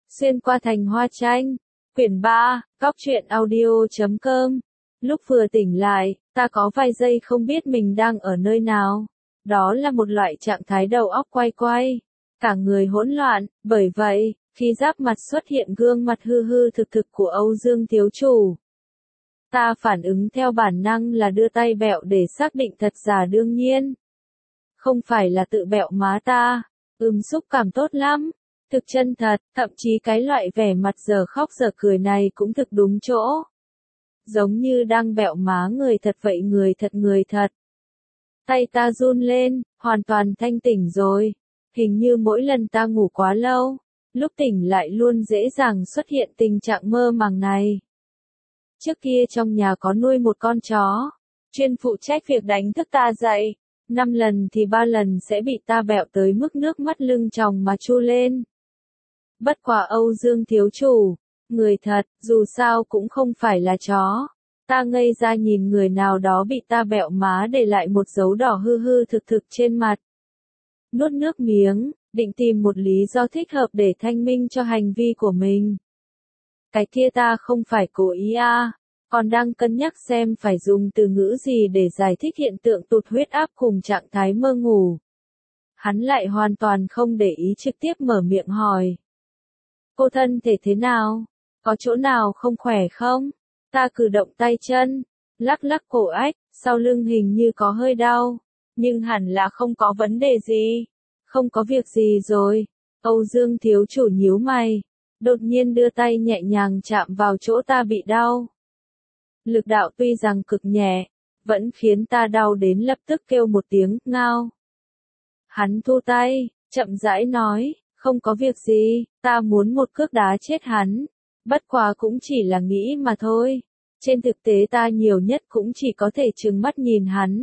Xuyên qua thành hoa tranh. Quyển 3, Góc truyện audio.com. Lúc vừa tỉnh lại, ta có vài giây không biết mình đang ở nơi nào. Đó là một loại trạng thái đầu óc quay quay, cả người hỗn loạn, bởi vậy, khi giáp mặt xuất hiện gương mặt hư hư thực thực của Âu Dương thiếu chủ, ta phản ứng theo bản năng là đưa tay bẹo để xác định thật giả đương nhiên. Không phải là tự bẹo má ta, xúc cảm tốt lắm, thực chân thật, thậm chí cái loại vẻ mặt giờ khóc giờ cười này cũng thực đúng chỗ. Giống như đang bẹo má người thật vậy, người thật. Tay ta run lên, hoàn toàn thanh tỉnh rồi. Hình như mỗi lần ta ngủ quá lâu, lúc tỉnh lại luôn dễ dàng xuất hiện tình trạng mơ màng này. Trước kia trong nhà có nuôi một con chó, chuyên phụ trách việc đánh thức ta dậy. 5 lần thì 3 lần sẽ bị ta bẹo tới mức nước mắt lưng tròng mà chu lên. Bất quá Âu Dương thiếu chủ, người thật, dù sao cũng không phải là chó. Ta ngây ra nhìn người nào đó bị ta bẹo má để lại một dấu đỏ hư hư thực thực trên mặt. Nuốt nước miếng, định tìm một lý do thích hợp để thanh minh cho hành vi của mình. Cái kia ta không phải cố ý à, còn đang cân nhắc xem phải dùng từ ngữ gì để giải thích hiện tượng tụt huyết áp cùng trạng thái mơ ngủ. Hắn lại hoàn toàn không để ý, trực tiếp mở miệng hỏi. Cô thân thể thế nào? Có chỗ nào không khỏe không? Ta cử động tay chân, lắc lắc cổ ách, sau lưng hình như có hơi đau, nhưng hẳn là không có vấn đề gì. Không có việc gì rồi. Âu Dương thiếu chủ nhíu mày, đột nhiên đưa tay nhẹ nhàng chạm vào chỗ ta bị đau. Lực đạo tuy rằng cực nhẹ, vẫn khiến ta đau đến lập tức kêu một tiếng ngao. Hắn thu tay, chậm rãi nói, không có việc gì, ta muốn một cước đá chết hắn. Bất quá cũng chỉ là nghĩ mà thôi. Trên thực tế ta nhiều nhất cũng chỉ có thể trừng mắt nhìn hắn.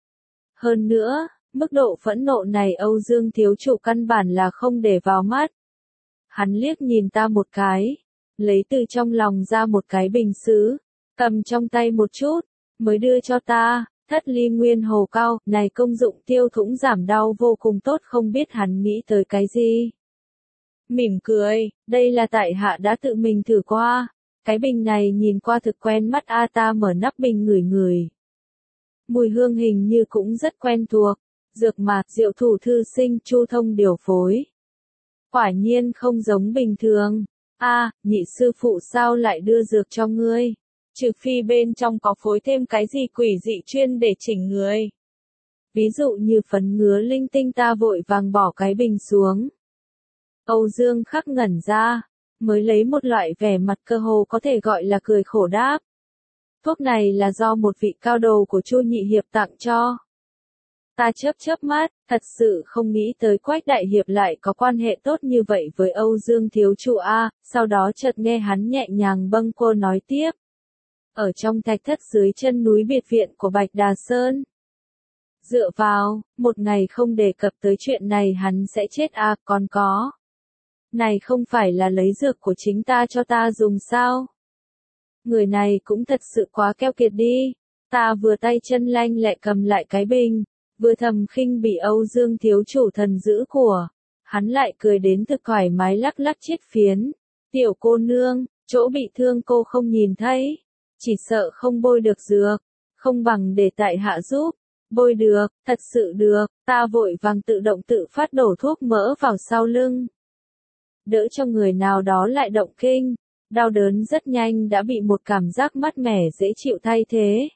Hơn nữa, mức độ phẫn nộ này Âu Dương thiếu chủ căn bản là không để vào mắt. Hắn liếc nhìn ta một cái, lấy từ trong lòng ra một cái bình sứ, cầm trong tay một chút, mới đưa cho ta. Thất ly nguyên hồ cao, này công dụng tiêu thủng giảm đau vô cùng tốt, không biết hắn nghĩ tới cái gì. Mỉm cười, đây là tại hạ đã tự mình thử qua. Cái bình này nhìn qua thực quen mắt a. Ta mở nắp bình ngửi ngửi. Mùi hương hình như cũng rất quen thuộc. Dược mà, diệu thủ thư sinh, chu thông điều phối. Quả nhiên không giống bình thường. A, nhị sư phụ sao lại đưa dược cho ngươi? Trừ phi bên trong có phối thêm cái gì quỷ dị chuyên để chỉnh người. Ví dụ như phấn ngứa linh tinh. Ta vội vàng bỏ cái bình xuống. Âu Dương khắc ngẩn ra, mới lấy một loại vẻ mặt cơ hồ có thể gọi là cười khổ đáp. Thuốc này là do một vị cao đồ của Chu nhị hiệp tặng cho. Ta chớp mắt, thật sự không nghĩ tới Quách đại hiệp lại có quan hệ tốt như vậy với Âu Dương thiếu chủ a. Sau đó chợt nghe hắn nhẹ nhàng bâng quơ nói tiếp. Ở trong thạch thất dưới chân núi biệt viện của Bạch Đà Sơn. Dựa vào, một ngày không đề cập tới chuyện này hắn sẽ chết à, còn có. Này không phải là lấy dược của chính ta cho ta dùng sao? Người này cũng thật sự quá keo kiệt đi. Ta vừa tay chân lanh lẹ cầm lại cái bình, vừa thầm khinh bị Âu Dương thiếu chủ thần dữ của. Hắn lại cười đến thực thoải mái, lắc lắc chiếc phiến. Tiểu cô nương, chỗ bị thương cô không nhìn thấy. Chỉ sợ không bôi được dược, không bằng để tại hạ giúp. Bôi được, thật sự được. Ta vội vàng tự động tự phát đổ thuốc mỡ vào sau lưng. Đỡ cho người nào đó lại động kinh, đau đớn rất nhanh đã bị một cảm giác mát mẻ dễ chịu thay thế.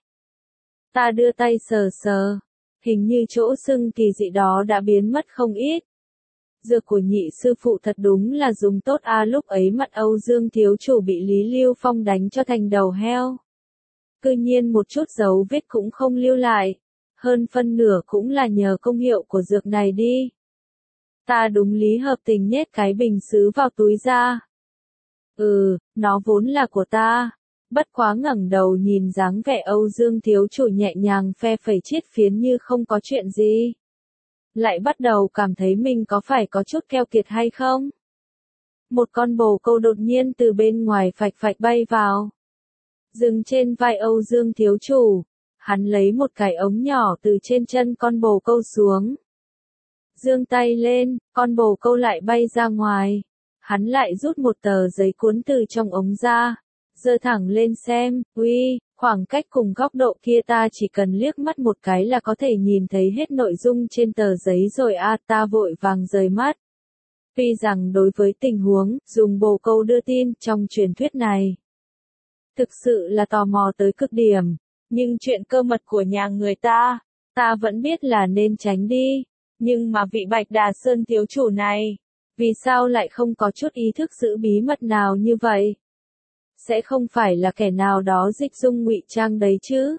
Ta đưa tay sờ sờ, hình như chỗ sưng kỳ dị đó đã biến mất không ít. Dược của nhị sư phụ thật đúng là dùng tốt a. Lúc ấy mặt Âu Dương thiếu chủ bị Lý Lưu Phong đánh cho thành đầu heo. Cư nhiên một chút dấu vết cũng không lưu lại, hơn phân nửa cũng là nhờ công hiệu của dược này đi. Ta đúng lý hợp tình nhét cái bình sứ vào túi ra. Nó vốn là của ta. Bất quá ngẩng đầu nhìn dáng vẻ Âu Dương thiếu chủ nhẹ nhàng phe phẩy chiếc phiến như không có chuyện gì. Lại bắt đầu cảm thấy mình có phải có chút keo kiệt hay không? Một con bồ câu đột nhiên từ bên ngoài phạch phạch bay vào. Dừng trên vai Âu Dương thiếu chủ. Hắn lấy một cái ống nhỏ từ trên chân con bồ câu xuống. Giương tay lên, con bồ câu lại bay ra ngoài. Hắn lại rút một tờ giấy cuốn từ trong ống ra, giơ thẳng lên xem, uy, khoảng cách cùng góc độ kia ta chỉ cần liếc mắt một cái là có thể nhìn thấy hết nội dung trên tờ giấy rồi à, ta vội vàng rời mắt. Tuy rằng đối với tình huống dùng bồ câu đưa tin trong truyền thuyết này, thực sự là tò mò tới cực điểm, nhưng chuyện cơ mật của nhà người ta vẫn biết là nên tránh đi. Nhưng mà vị Bạch Đà Sơn thiếu chủ này, vì sao lại không có chút ý thức giữ bí mật nào như vậy? Sẽ không phải là kẻ nào đó dịch dung ngụy trang đấy chứ?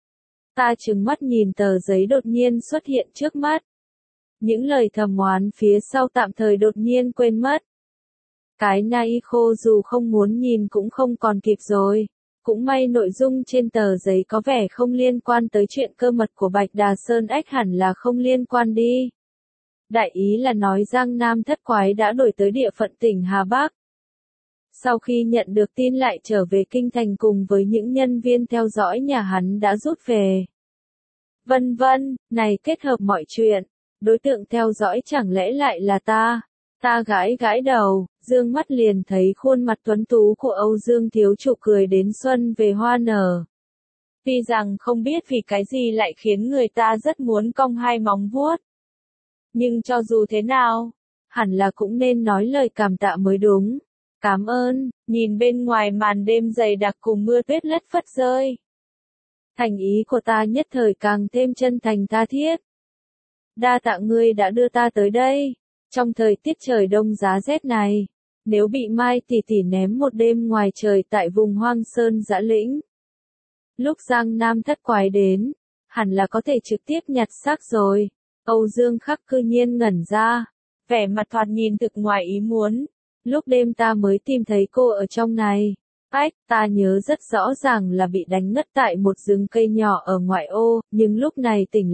Ta trừng mắt nhìn tờ giấy đột nhiên xuất hiện trước mắt. Những lời thầm oán phía sau tạm thời đột nhiên quên mất. Cái này khô dù không muốn nhìn cũng không còn kịp rồi. Cũng may nội dung trên tờ giấy có vẻ không liên quan tới chuyện cơ mật của Bạch Đà Sơn ách hẳn là không liên quan đi. Đại ý là nói Giang Nam Thất Quái đã đổi tới địa phận tỉnh Hà Bắc. Sau khi nhận được tin lại trở về kinh thành cùng với những nhân viên theo dõi nhà hắn đã rút về. Vân vân, này kết hợp mọi chuyện, đối tượng theo dõi chẳng lẽ lại là ta? Ta gãi gãi đầu, dương mắt liền thấy khuôn mặt tuấn tú của Âu Dương thiếu chủ cười đến xuân về hoa nở. Tuy rằng không biết vì cái gì lại khiến người ta rất muốn cong hai móng vuốt. Nhưng cho dù thế nào, hẳn là cũng nên nói lời cảm tạ mới đúng. Cảm ơn, nhìn bên ngoài màn đêm dày đặc cùng mưa tuyết lất phất rơi. Thành ý của ta nhất thời càng thêm chân thành tha thiết. Đa tạ ngươi đã đưa ta tới đây. Trong thời tiết trời đông giá rét này, nếu bị Mai tỷ tỷ ném một đêm ngoài trời tại vùng hoang sơn dã lĩnh. Lúc Giang Nam Thất Quái đến, hẳn là có thể trực tiếp nhặt xác rồi. Âu Dương Khắc cư nhiên ngẩn ra, vẻ mặt thoạt nhìn thực ngoài ý muốn. Lúc đêm ta mới tìm thấy cô ở trong này. Ách, ta nhớ rất rõ ràng là bị đánh ngất tại một rừng cây nhỏ ở ngoại ô, nhưng lúc này tỉnh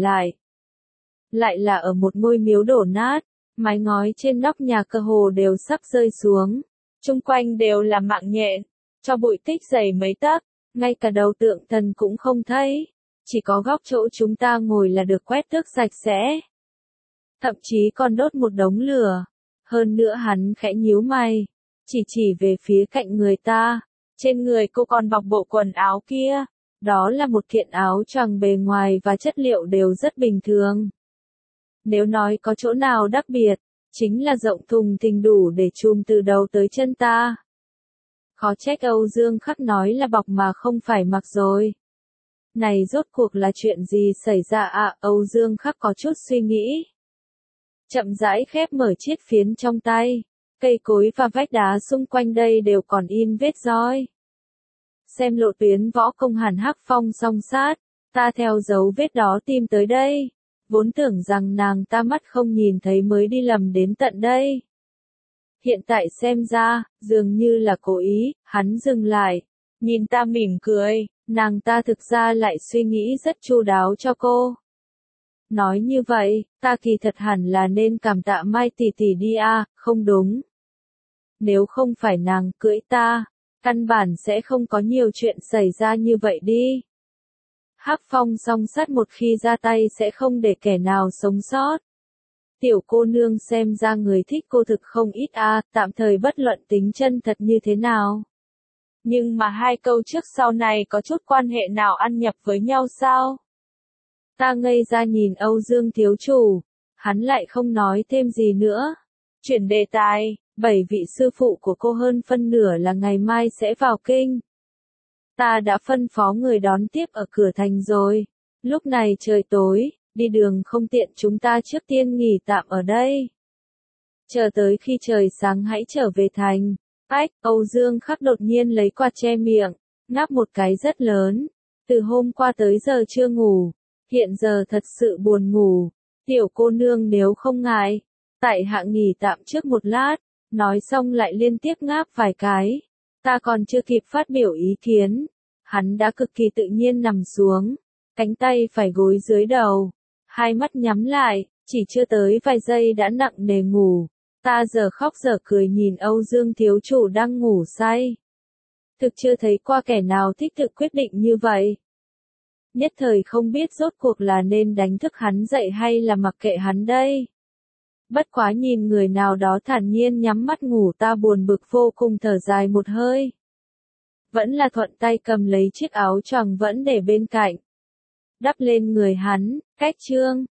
lại là ở một ngôi miếu đổ nát. Mái ngói trên nóc nhà cơ hồ đều sắp rơi xuống. Chung quanh đều là mạng nhện, cho bụi tích dày mấy tấc, ngay cả đầu tượng thần cũng không thấy. Chỉ có góc chỗ chúng ta ngồi là được quét tước sạch sẽ. Thậm chí còn đốt một đống lửa. Hơn nữa hắn khẽ nhíu mày, chỉ về phía cạnh người ta. Trên người cô còn bọc bộ quần áo kia. Đó là một kiện áo choàng bề ngoài và chất liệu đều rất bình thường. Nếu nói có chỗ nào đặc biệt, chính là rộng thùng thình đủ để trùm từ đầu tới chân ta. Khó trách Âu Dương Khắc nói là bọc mà không phải mặc rồi. Này rốt cuộc là chuyện gì xảy ra à? Âu Dương Khắc có chút suy nghĩ. Chậm rãi khép mở chiếc phiến trong tay. Cây cối và vách đá xung quanh đây đều còn in vết roi. Xem lộ tuyến võ công Hàn Hắc Phong song sát, ta theo dấu vết đó tìm tới đây. Vốn tưởng rằng nàng ta mắt không nhìn thấy mới đi lầm đến tận đây. Hiện tại xem ra, dường như là cố ý, hắn dừng lại. Nhìn ta mỉm cười, nàng ta thực ra lại suy nghĩ rất chu đáo cho cô. Nói như vậy, ta kỳ thật hẳn là nên cảm tạ Mai tỷ tỷ đi à, không đúng. Nếu không phải nàng cưỡi ta, căn bản sẽ không có nhiều chuyện xảy ra như vậy đi. Hắc Phong song sát một khi ra tay sẽ không để kẻ nào sống sót. Tiểu cô nương xem ra người thích cô thực không ít à, tạm thời bất luận tính chân thật như thế nào. Nhưng mà hai câu trước sau này có chút quan hệ nào ăn nhập với nhau sao? Ta ngây ra nhìn Âu Dương thiếu chủ, hắn lại không nói thêm gì nữa. Chuyển đề tài, 7 vị sư phụ của cô hơn phân nửa là ngày mai sẽ vào kinh. Ta đã phân phó người đón tiếp ở cửa thành rồi. Lúc này trời tối, đi đường không tiện chúng ta trước tiên nghỉ tạm ở đây. Chờ tới khi trời sáng hãy trở về thành. Ách, Âu Dương Khắc đột nhiên lấy quạt che miệng, ngáp một cái rất lớn. Từ hôm qua tới giờ chưa ngủ, hiện giờ thật sự buồn ngủ. Tiểu cô nương nếu không ngại, tại hạ nghỉ tạm trước một lát, nói xong lại liên tiếp ngáp vài cái. Ta còn chưa kịp phát biểu ý kiến, hắn đã cực kỳ tự nhiên nằm xuống, cánh tay phải gối dưới đầu, hai mắt nhắm lại, chỉ chưa tới vài giây đã nặng nề ngủ. Ta giờ khóc giờ cười nhìn Âu Dương thiếu chủ đang ngủ say. Thực chưa thấy qua kẻ nào thích tự quyết định như vậy. Nhất thời không biết rốt cuộc là nên đánh thức hắn dậy hay là mặc kệ hắn đây. Bất quá nhìn người nào đó thản nhiên nhắm mắt ngủ ta buồn bực vô cùng thở dài một hơi. Vẫn là thuận tay cầm lấy chiếc áo choàng vẫn để bên cạnh. Đắp lên người hắn, cách chương.